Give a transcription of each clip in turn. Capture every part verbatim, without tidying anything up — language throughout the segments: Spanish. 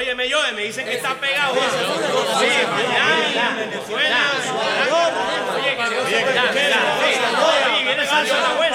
Óyeme, yo, me dicen que está pegado. Sí, Miami, Venezuela. Oye, viene salsa la buena.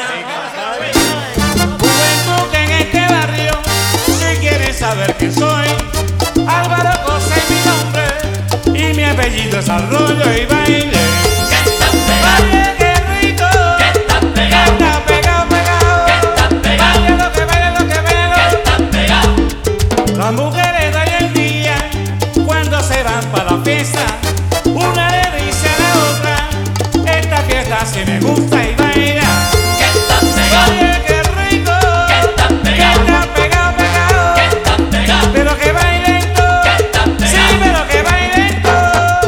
Juventud en este barrio, si quieres saber quién soy, Álvaro Cosa es mi nombre y mi apellido es Arroyo y Baile. Baile, qué rico, que está pegado, pegado, baile lo que baile, lo que baile, las mujeres de hoy en día, cuando se van para la fiesta, una le dice a la otra, esta fiesta sí me gusta y baila. Oye, qué rico, que está pegado, pegado, pero que bailen todos, sí, pero que bailen todos.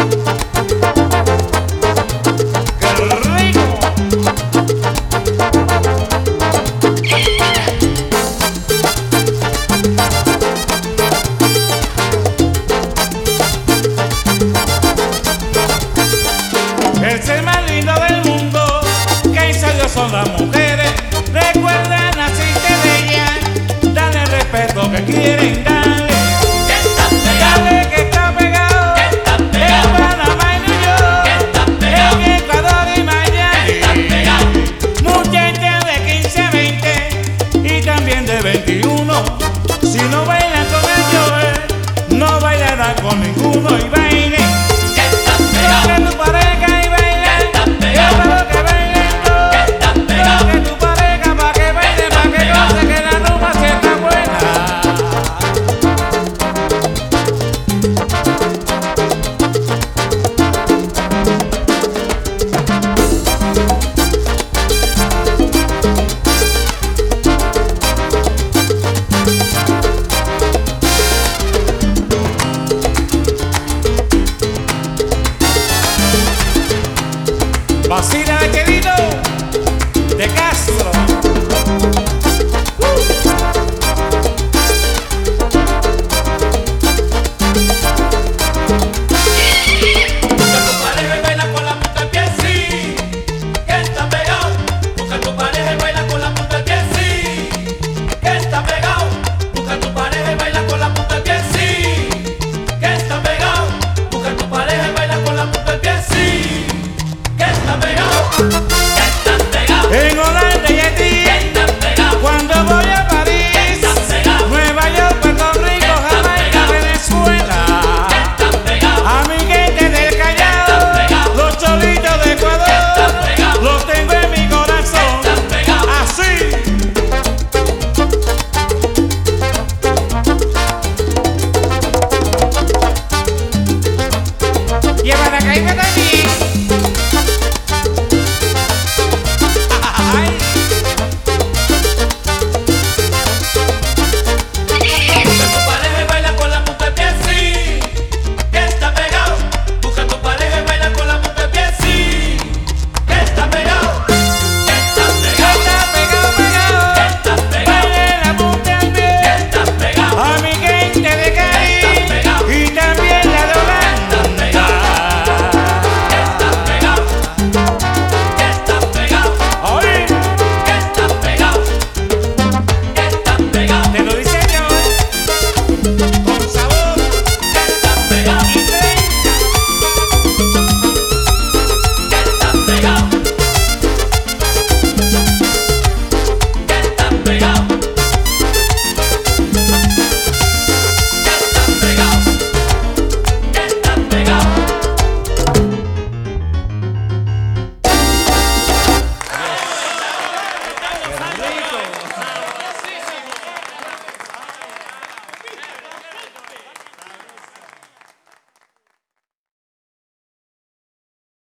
Qué rico. El ser más lindo del mundo que hizo Dios son las mujeres. Recuerda, naciste de ellas, dale el respeto que quieren dar.